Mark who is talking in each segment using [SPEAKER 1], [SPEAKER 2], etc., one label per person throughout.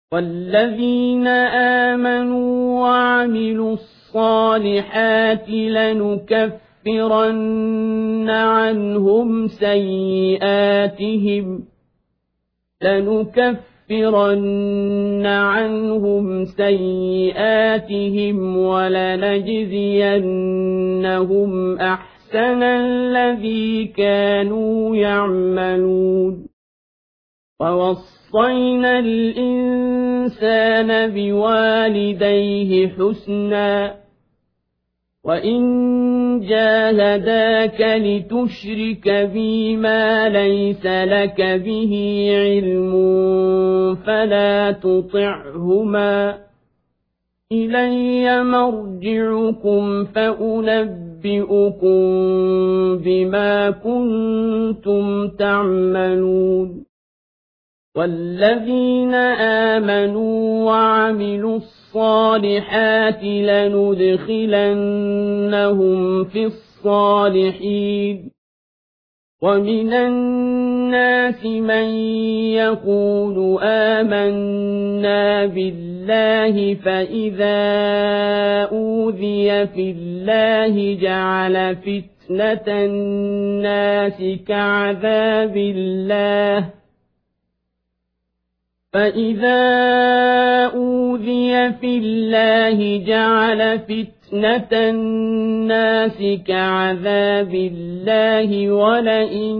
[SPEAKER 1] والذين آمنوا وعملوا الصالحات لنكفرن عنهم سيئاتهم ولنجزينهم أحسن الذي كانوا يعملون ووصينا الإنسان بوالديه حسنا وإن جاهداك لتشرك بي ما ليس لك به علم فلا تطعهما إلي مرجعكم فأنبئكم بما كنتم تعملون والذين آمنوا وعملوا الصالحات لندخلنهم في الصالحين ومن الناس من يقول آمنا بالله فإذا أوذي في الله جعل فتنة الناس كعذاب الله ولئن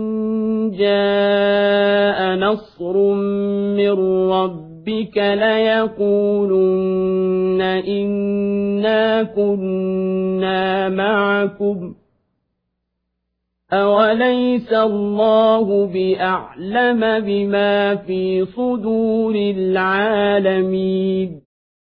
[SPEAKER 1] جاء نصر من ربك ليقولن إنا كنا معكم أوليس الله بأعلم بما في صدور العالمين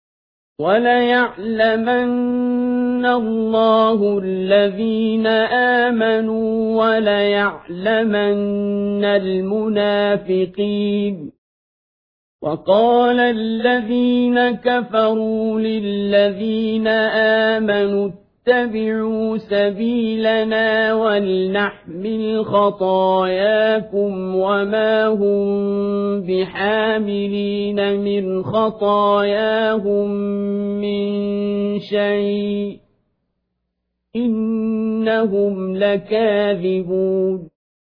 [SPEAKER 1] وليعلمن الله الذين آمنوا وليعلمن المنافقين وقال الذين كفروا للذين آمنوا اتبعوا سبيلنا ولنحمل خطاياكم وما هم بحاملين من خطاياهم من شيء إنهم لكاذبون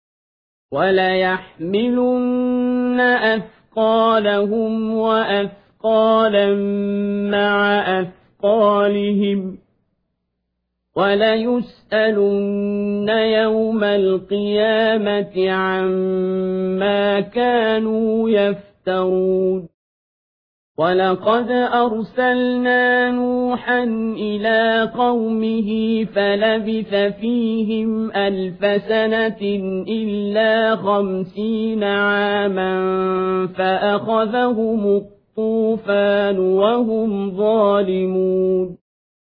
[SPEAKER 1] وليحملن أثقالهم وأثقالا مع أثقالهم وليسألن يوم القيامة عما كانوا يفترون ولقد أرسلنا نوحا إلى قومه فلبث فيهم 1000 سنة إلا 50 عاما فأخذهم الطوفان وهم ظالمون